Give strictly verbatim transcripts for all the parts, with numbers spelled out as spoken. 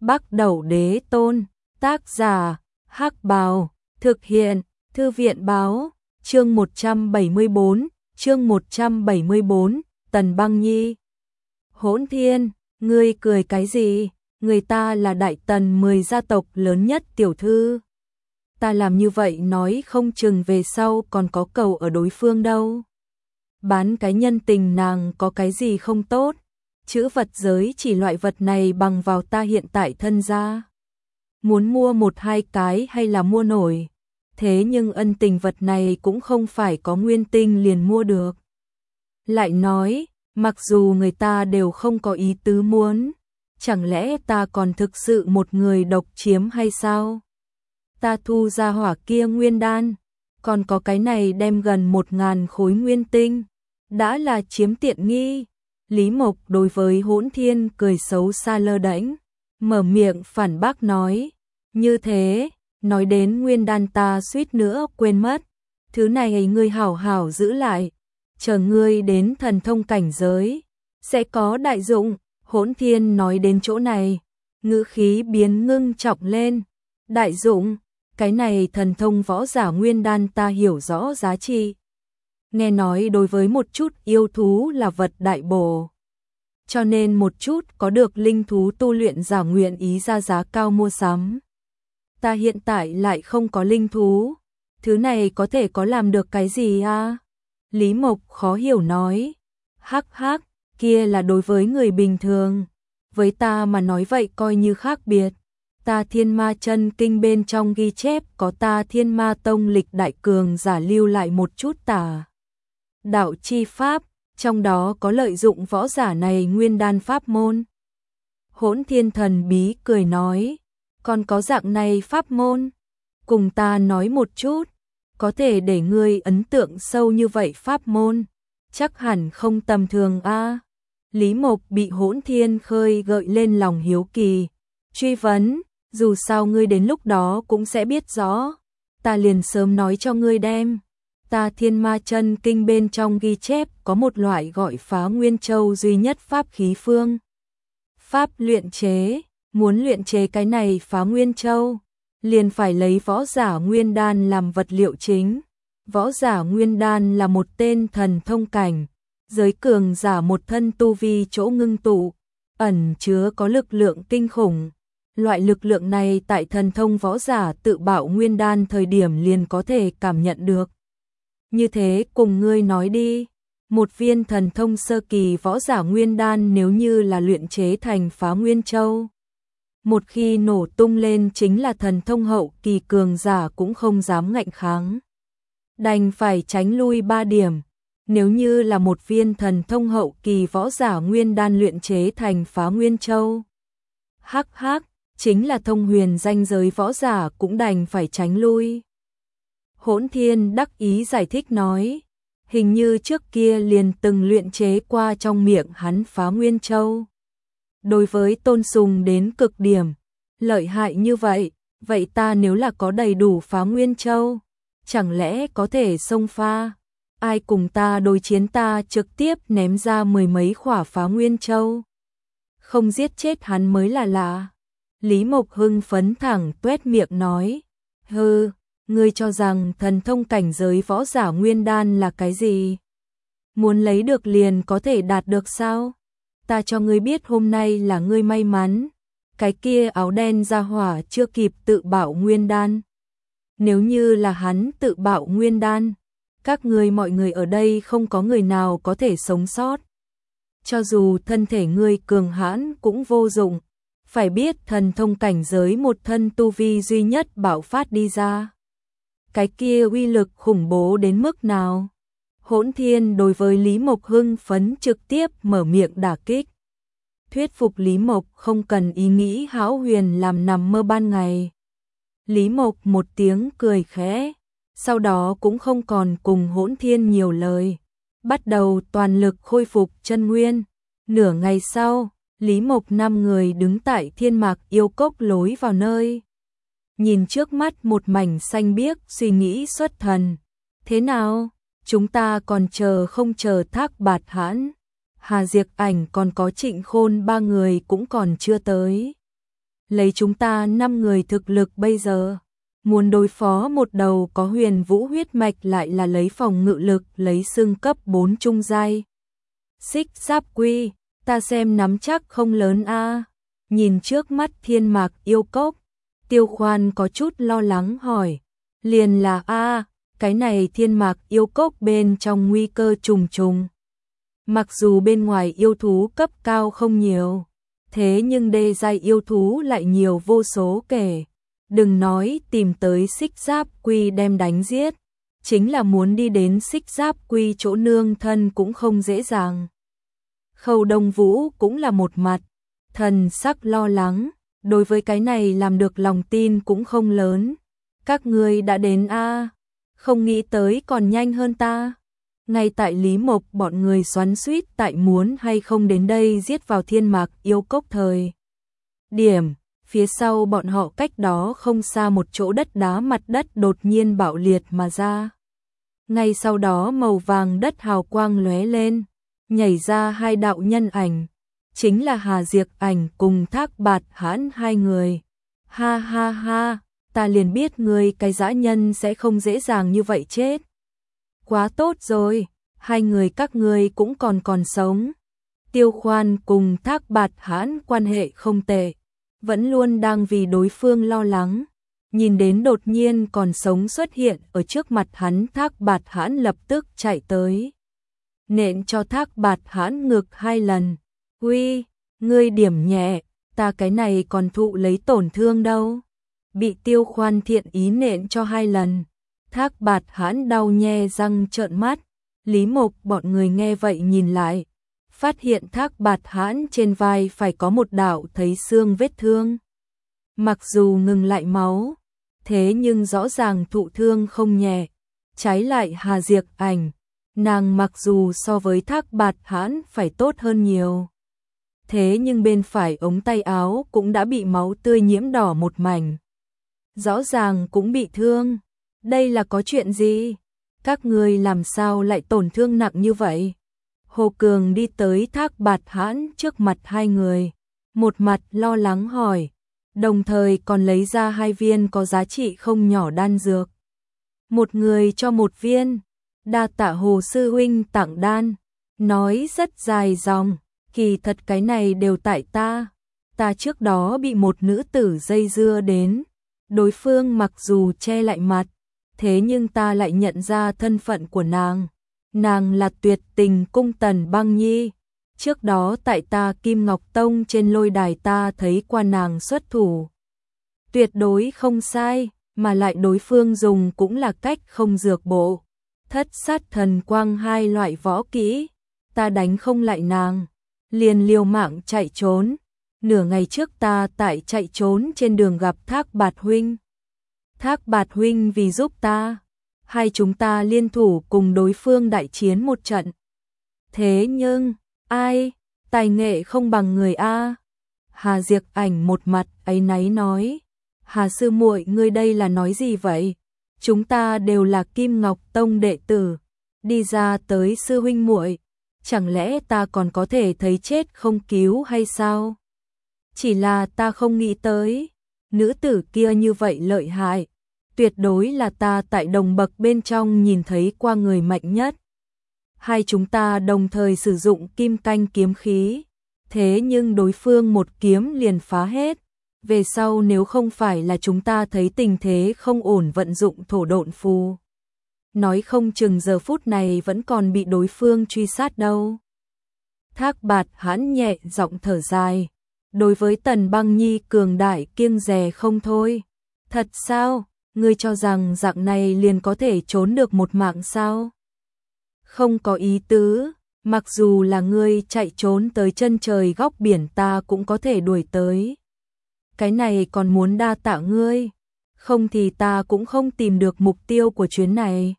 Bắc Đẩu Đế Tôn, tác giả, Hắc Bào, thực hiện, Thư viện báo, chương một trăm bảy mươi bốn, chương một trăm bảy mươi bốn, Tần Băng Nhi. Hỗn Thiên, ngươi cười cái gì? Người ta là đại tần mười gia tộc lớn nhất tiểu thư. Ta làm như vậy nói không chừng về sau còn có cầu ở đối phương đâu. Bán cái nhân tình nàng có cái gì không tốt? Chữ vật giới chỉ loại vật này bằng vào ta hiện tại thân gia. Muốn mua một hai cái hay là mua nổi. Thế nhưng ân tình vật này cũng không phải có nguyên tinh liền mua được. Lại nói, mặc dù người ta đều không có ý tứ muốn, chẳng lẽ ta còn thực sự một người độc chiếm hay sao? Ta thu ra hỏa kia nguyên đan, còn có cái này đem gần một ngàn khối nguyên tinh, đã là chiếm tiện nghi. Lý Mộc đối với Hỗn Thiên cười xấu xa lơ đễnh, mở miệng phản bác nói, như thế, nói đến nguyên đan ta suýt nữa quên mất, thứ này ngươi hảo hảo giữ lại, chờ ngươi đến thần thông cảnh giới, sẽ có đại dụng. Hỗn Thiên nói đến chỗ này, ngữ khí biến ngưng trọng lên, đại dụng, cái này thần thông võ giả nguyên đan ta hiểu rõ giá trị. Nghe nói đối với một chút yêu thú là vật đại bổ, cho nên một chút có được linh thú tu luyện giả nguyện ý ra giá cao mua sắm. Ta hiện tại lại không có linh thú, thứ này có thể có làm được cái gì à? Lý Mộc khó hiểu nói, hắc hắc, kia là đối với người bình thường, với ta mà nói vậy coi như khác biệt. Ta Thiên Ma Chân Kinh bên trong ghi chép có ta Thiên Ma Tông lịch đại cường giả lưu lại một chút tà đạo chi pháp, trong đó có lợi dụng võ giả này nguyên đan pháp môn. Hỗn Thiên thần bí cười nói, còn có dạng này pháp môn, cùng ta nói một chút, có thể để ngươi ấn tượng sâu như vậy pháp môn, chắc hẳn không tầm thường a. Lý Mộc bị Hỗn Thiên khơi gợi lên lòng hiếu kỳ, truy vấn, dù sao ngươi đến lúc đó cũng sẽ biết rõ, ta liền sớm nói cho ngươi đem. Ta Thiên Ma Chân Kinh bên trong ghi chép có một loại gọi Phá Nguyên Châu duy nhất pháp khí phương pháp luyện chế, muốn luyện chế cái này Phá Nguyên Châu, liền phải lấy võ giả nguyên đan làm vật liệu chính. Võ giả nguyên đan là một tên thần thông cảnh, giới cường giả một thân tu vi chỗ ngưng tụ, ẩn chứa có lực lượng kinh khủng. Loại lực lượng này tại thần thông võ giả tự bạo nguyên đan thời điểm liền có thể cảm nhận được. Như thế cùng ngươi nói đi, một viên thần thông sơ kỳ võ giả nguyên đan nếu như là luyện chế thành Phá Nguyên Châu, một khi nổ tung lên chính là thần thông hậu kỳ cường giả cũng không dám ngạnh kháng, đành phải tránh lui ba điểm. Nếu như là một viên thần thông hậu kỳ võ giả nguyên đan luyện chế thành Phá Nguyên Châu, hắc hắc, chính là thông huyền danh giới võ giả cũng đành phải tránh lui. Hỗn Thiên đắc ý giải thích nói, hình như trước kia liền từng luyện chế qua trong miệng hắn Phá Nguyên Châu. Đối với tôn sùng đến cực điểm, lợi hại như vậy, vậy ta nếu là có đầy đủ Phá Nguyên Châu, chẳng lẽ có thể xông pha? Ai cùng ta đối chiến ta trực tiếp ném ra mười mấy khỏa Phá Nguyên Châu. Không giết chết hắn mới là lạ. Lý Mộc hưng phấn thẳng tuét miệng nói, hừ, ngươi cho rằng thần thông cảnh giới võ giả nguyên đan là cái gì? Muốn lấy được liền có thể đạt được sao? Ta cho ngươi biết hôm nay là ngươi may mắn, cái kia áo đen ra hỏa chưa kịp tự bạo nguyên đan. Nếu như là hắn tự bạo nguyên đan, các ngươi mọi người ở đây không có người nào có thể sống sót. Cho dù thân thể ngươi cường hãn cũng vô dụng, phải biết thần thông cảnh giới một thân tu vi duy nhất bạo phát đi ra. Cái kia uy lực khủng bố đến mức nào? Hỗn Thiên đối với Lý Mộc hưng phấn trực tiếp mở miệng đả kích. Thuyết phục Lý Mộc không cần ý nghĩ hão huyền làm nằm mơ ban ngày. Lý Mộc một tiếng cười khẽ, sau đó cũng không còn cùng Hỗn Thiên nhiều lời, bắt đầu toàn lực khôi phục chân nguyên. Nửa ngày sau, Lý Mộc năm người đứng tại Thiên Mạc Yêu Cốc lối vào nơi. Nhìn trước mắt một mảnh xanh biếc suy nghĩ xuất thần. Thế nào? Chúng ta còn chờ không chờ Thác Bạt Hãn, Hà Diệc Ảnh còn có Trịnh Khôn ba người cũng còn chưa tới. lấy chúng ta năm người thực lực bây giờ, muốn đối phó một đầu có huyền vũ huyết mạch lại là lấy phòng ngự lực, lấy xương cấp bốn trung giai. Xích Giáp Quy, ta xem nắm chắc không lớn a. Nhìn trước mắt Thiên Mạc Yêu Cốc, Tiêu Khoan có chút lo lắng hỏi, liền là a, cái này Thiên Mạc Yêu Cốc bên trong nguy cơ trùng trùng. Mặc dù bên ngoài yêu thú cấp cao không nhiều, thế nhưng đê giai yêu thú lại nhiều vô số kể. Đừng nói tìm tới Xích Giáp Quy đem đánh giết, chính là muốn đi đến Xích Giáp Quy chỗ nương thân cũng không dễ dàng. Khâu Đông Vũ cũng là một mặt, thần sắc lo lắng, đối với cái này làm được lòng tin cũng không lớn. Các ngươi đã đến a, không nghĩ tới còn nhanh hơn ta. Ngay tại Lý Mộc bọn người xoắn xuýt tại muốn hay không đến đây giết vào Thiên Mạc Yêu Cốc thời điểm, phía sau bọn họ cách đó không xa một chỗ đất đá mặt đất đột nhiên bạo liệt mà ra. Ngay sau đó màu vàng đất hào quang lóe lên, nhảy ra hai đạo nhân ảnh, chính là Hà Diệp Ảnh cùng Thác Bạt Hãn hai người. Ha ha ha, ta liền biết người cái dã nhân sẽ không dễ dàng như vậy chết. Quá tốt rồi, hai người các ngươi cũng còn còn sống. Tiêu Khoan cùng Thác Bạt Hãn quan hệ không tệ, vẫn luôn đang vì đối phương lo lắng. Nhìn đến đột nhiên còn sống xuất hiện ở trước mặt hắn, Thác Bạt Hãn lập tức chạy tới, nện cho Thác Bạt Hãn ngực hai lần. Uy, ngươi điểm nhẹ, ta cái này còn thụ lấy tổn thương đâu. Bị Tiêu Khoan thiện ý nện cho hai lần, Thác Bạt Hãn đau nhe răng trợn mắt. Lý Mộc bọn người nghe vậy nhìn lại, phát hiện Thác Bạt Hãn trên vai phải có một đạo thấy xương vết thương. Mặc dù ngừng lại máu, thế nhưng rõ ràng thụ thương không nhẹ. Trái lại Hà Diệp Ảnh, nàng mặc dù so với Thác Bạt Hãn phải tốt hơn nhiều, thế nhưng bên phải ống tay áo cũng đã bị máu tươi nhiễm đỏ một mảnh. Rõ ràng cũng bị thương. Đây là có chuyện gì? Các ngươi làm sao lại tổn thương nặng như vậy? Hồ Cường đi tới Thác Bạt Hãn trước mặt hai người, một mặt lo lắng hỏi, đồng thời còn lấy ra hai viên có giá trị không nhỏ đan dược. Một người cho một viên, đa tạ Hồ sư huynh tặng đan, nói rất dài dòng, kỳ thật cái này đều tại ta. Ta trước đó bị một nữ tử dây dưa đến, đối phương mặc dù che lại mặt, thế nhưng ta lại nhận ra thân phận của nàng. Nàng là Tuyệt Tình Cung Tần Băng Nhi. Trước đó tại ta Kim Ngọc Tông trên lôi đài ta thấy qua nàng xuất thủ. Tuyệt đối không sai, mà lại đối phương dùng cũng là cách không dược bộ. Thất sát thần quang hai loại võ kỹ. Ta đánh không lại nàng, liền liều mạng chạy trốn. Nửa ngày trước ta tại chạy trốn trên đường gặp Thác Bạt huynh. Thác Bạt huynh vì giúp ta, hai chúng ta liên thủ cùng đối phương đại chiến một trận. Thế nhưng, ai, tài nghệ không bằng người a. Hà Diệp Ảnh một mặt áy náy nói, Hà sư muội ngươi đây là nói gì vậy? Chúng ta đều là Kim Ngọc Tông đệ tử, đi ra tới sư huynh muội, chẳng lẽ ta còn có thể thấy chết không cứu hay sao? Chỉ là ta không nghĩ tới, nữ tử kia như vậy lợi hại, tuyệt đối là ta tại đồng bậc bên trong nhìn thấy qua người mạnh nhất. Hai chúng ta đồng thời sử dụng kim canh kiếm khí, thế nhưng đối phương một kiếm liền phá hết. Về sau nếu không phải là chúng ta thấy tình thế không ổn vận dụng thổ độn phù, nói không chừng giờ phút này vẫn còn bị đối phương truy sát đâu. Thác Bạt Hãn nhẹ giọng thở dài, đối với Tần Băng Nhi cường đại kiêng dè không thôi. Thật sao? Ngươi cho rằng dạng này liền có thể trốn được một mạng sao? Không có ý tứ, mặc dù là ngươi chạy trốn tới chân trời góc biển ta cũng có thể đuổi tới. Cái này còn muốn đa tạ ngươi, không thì ta cũng không tìm được mục tiêu của chuyến này.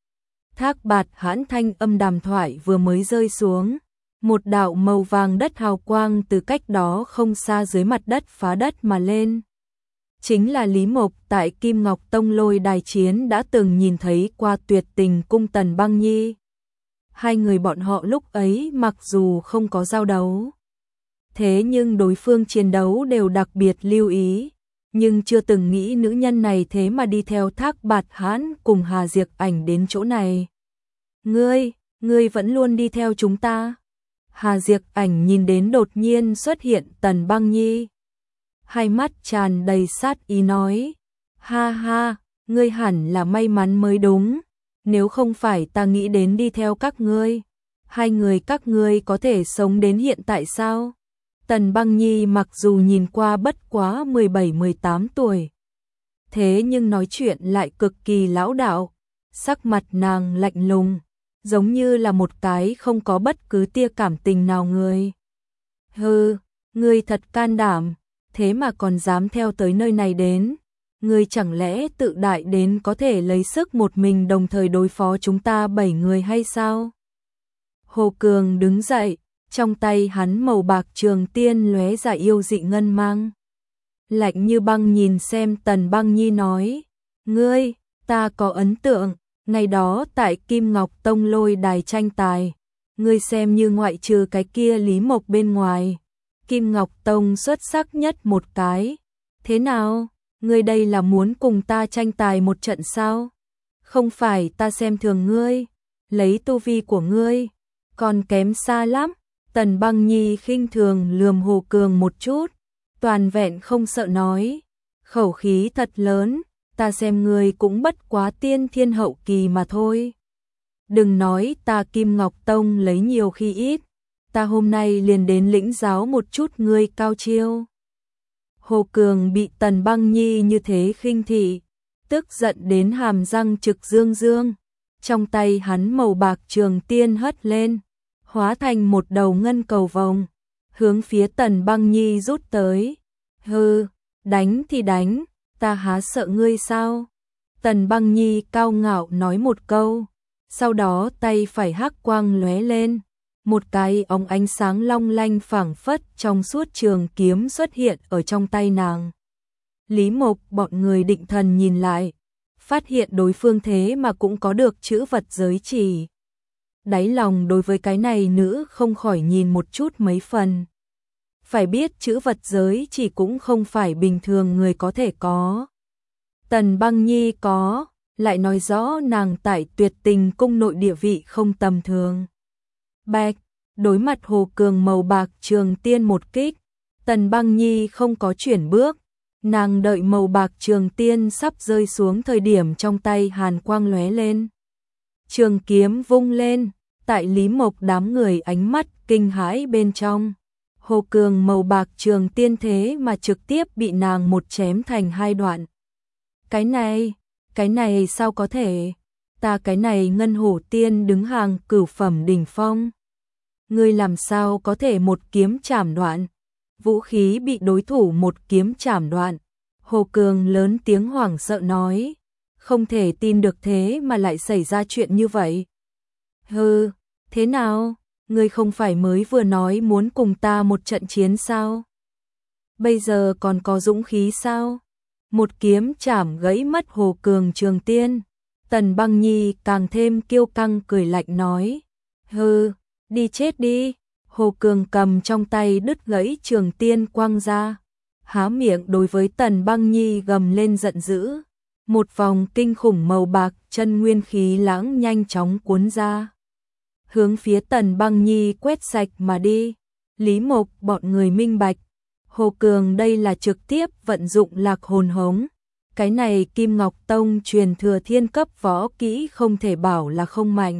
Thác Bạt Hãn thanh âm đàm thoại vừa mới rơi xuống, một đạo màu vàng đất hào quang từ cách đó không xa dưới mặt đất phá đất mà lên. Chính là Lý Mộc tại Kim Ngọc Tông lôi đài chiến đã từng nhìn thấy qua Tuyệt Tình Cung Tần Băng Nhi. Hai người bọn họ lúc ấy mặc dù không có giao đấu, Thế nhưng đối phương chiến đấu đều đặc biệt lưu ý, nhưng chưa từng nghĩ nữ nhân này thế mà đi theo Thác Bạt Hãn cùng Hà Diệc Ảnh đến chỗ này. Ngươi, ngươi vẫn luôn đi theo chúng ta. Hà Diệc Ảnh nhìn đến đột nhiên xuất hiện Tần Băng Nhi. Hai mắt tràn đầy sát ý nói, ha ha, ngươi hẳn là may mắn mới đúng, nếu không phải ta nghĩ đến đi theo các ngươi, hai người các ngươi có thể sống đến hiện tại sao? Tần Băng Nhi mặc dù nhìn qua bất quá mười bảy mười tám tuổi, thế nhưng nói chuyện lại cực kỳ lão đạo, sắc mặt nàng lạnh lùng, giống như là một cái không có bất cứ tia cảm tình nào người. Hừ, ngươi thật can đảm, thế mà còn dám theo tới nơi này đến, ngươi chẳng lẽ tự đại đến có thể lấy sức một mình đồng thời đối phó chúng ta bảy người hay sao? Hồ Cường đứng dậy, trong tay hắn màu bạc trường tiên lóe ra yêu dị ngân mang. Lạnh như băng nhìn xem Tần Băng Nhi nói, ngươi, ta có ấn tượng, ngày đó tại Kim Ngọc Tông lôi đài tranh tài, ngươi xem như ngoại trừ cái kia Lý Mộc bên ngoài, Kim Ngọc Tông xuất sắc nhất một cái. Thế nào, ngươi đây là muốn cùng ta tranh tài một trận sao? Không phải ta xem thường ngươi, lấy tu vi của ngươi, còn kém xa lắm. Tần Băng Nhi khinh thường lườm Hồ Cường một chút, toàn vẹn không sợ nói, khẩu khí thật lớn, ta xem ngươi cũng bất quá tiên thiên hậu kỳ mà thôi. Đừng nói ta Kim Ngọc Tông lấy nhiều khi ít, ta hôm nay liền đến lĩnh giáo một chút ngươi cao chiêu. Hồ Cường bị Tần Băng Nhi như thế khinh thị, tức giận đến hàm răng trực dương dương, trong tay hắn màu bạc trường tiên hất lên, hóa thành một đầu ngân cầu vồng, hướng phía Tần Băng Nhi rút tới. Hừ, đánh thì đánh, ta há sợ ngươi sao? Tần Băng Nhi cao ngạo nói một câu, sau đó tay phải hắc quang lóe lên, một cái óng ánh sáng long lanh phảng phất trong suốt trường kiếm xuất hiện ở trong tay nàng. Lý Mộc bọn người định thần nhìn lại, phát hiện đối phương thế mà cũng có được chữ vật giới chỉ. Đáy lòng đối với cái này nữ không khỏi nhìn một chút mấy phần. Phải biết chữ vật giới chỉ cũng không phải bình thường người có thể có. Tần Băng Nhi có, lại nói rõ nàng tại Tuyệt Tình cung nội địa vị không tầm thường. Bạch, đối mặt Hồ Cường màu bạc trường tiên một kích, Tần Băng Nhi không có chuyển bước, nàng đợi màu bạc trường tiên sắp rơi xuống thời điểm trong tay hàn quang lóe lên. Trường kiếm vung lên, tại Lý Mộc đám người ánh mắt kinh hãi bên trong. Hồ Cường màu bạc trường tiên thế mà trực tiếp bị nàng một chém thành hai đoạn. Cái này, cái này sao có thể? Ta cái này ngân hổ tiên đứng hàng cửu phẩm đỉnh phong. Ngươi làm sao có thể một kiếm chảm đoạn? Vũ khí bị đối thủ một kiếm chảm đoạn. Hồ Cường lớn tiếng hoảng sợ nói, không thể tin được thế mà lại xảy ra chuyện như vậy. Hừ, thế nào? Ngươi không phải mới vừa nói muốn cùng ta một trận chiến sao? Bây giờ còn có dũng khí sao? Một kiếm chảm gãy mất Hồ Cường trường tiên. Tần Băng Nhi càng thêm kiêu căng cười lạnh nói, hừ, đi chết đi. Hồ Cường cầm trong tay đứt gãy trường tiên quăng ra, há miệng đối với Tần Băng Nhi gầm lên giận dữ. Một vòng kinh khủng màu bạc chân nguyên khí lãng nhanh chóng cuốn ra, hướng phía Tần Băng Nhi quét sạch mà đi. Lý Mộc bọn người minh bạch, Hồ Cường đây là trực tiếp vận dụng lạc hồn hống. Cái này Kim Ngọc Tông truyền thừa thiên cấp võ kỹ không thể bảo là không mạnh.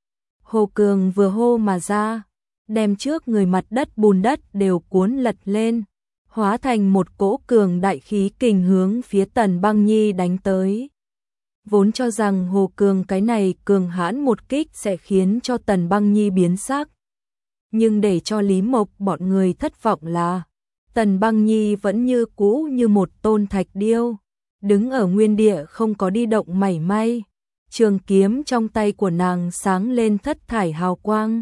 Hồ Cường vừa hô mà ra, đem trước người mặt đất bùn đất đều cuốn lật lên, hóa thành một cỗ cường đại khí kình hướng phía Tần Băng Nhi đánh tới. Vốn cho rằng Hồ Cường cái này cường hãn một kích sẽ khiến cho Tần Băng Nhi biến sắc. Nhưng để cho Lý Mộc bọn người thất vọng là, Tần Băng Nhi vẫn như cũ như một tôn thạch điêu, đứng ở nguyên địa không có đi động mảy may. Trường kiếm trong tay của nàng sáng lên thất thải hào quang.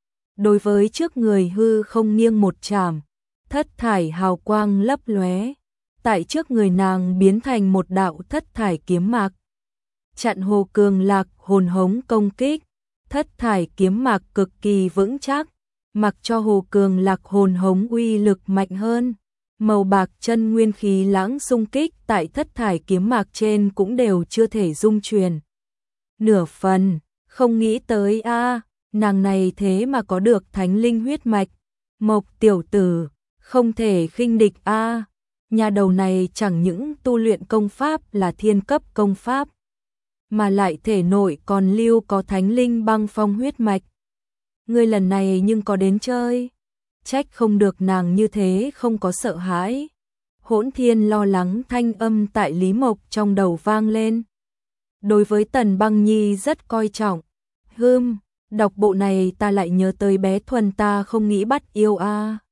Đối với trước người hư không nghiêng một chảm, thất thải hào quang lấp lóe, tại trước người nàng biến thành một đạo thất thải kiếm mạc. Chặn Hồ Cường lạc hồn hống công kích, thất thải kiếm mạc cực kỳ vững chắc, mặc cho Hồ Cường Lạc hồn hống uy lực mạnh hơn. Màu bạc chân nguyên khí lãng xung kích tại thất thải kiếm mạc trên cũng đều chưa thể dung truyền. Nửa phần, không nghĩ tới a, nàng này thế mà có được thánh linh huyết mạch. Mộc tiểu tử, không thể khinh địch a. Nhà đầu này chẳng những tu luyện công pháp là thiên cấp công pháp, mà lại thể nội còn lưu có thánh linh băng phong huyết mạch. Ngươi lần này nhưng có đến chơi, trách không được nàng như thế không có sợ hãi. Hỗn Thiên lo lắng thanh âm tại Lý Mộc trong đầu vang lên. Đối với Tần Băng Nhi rất coi trọng. Hưm, đọc bộ này ta lại nhớ tới bé Thuần ta không nghĩ bắt yêu a.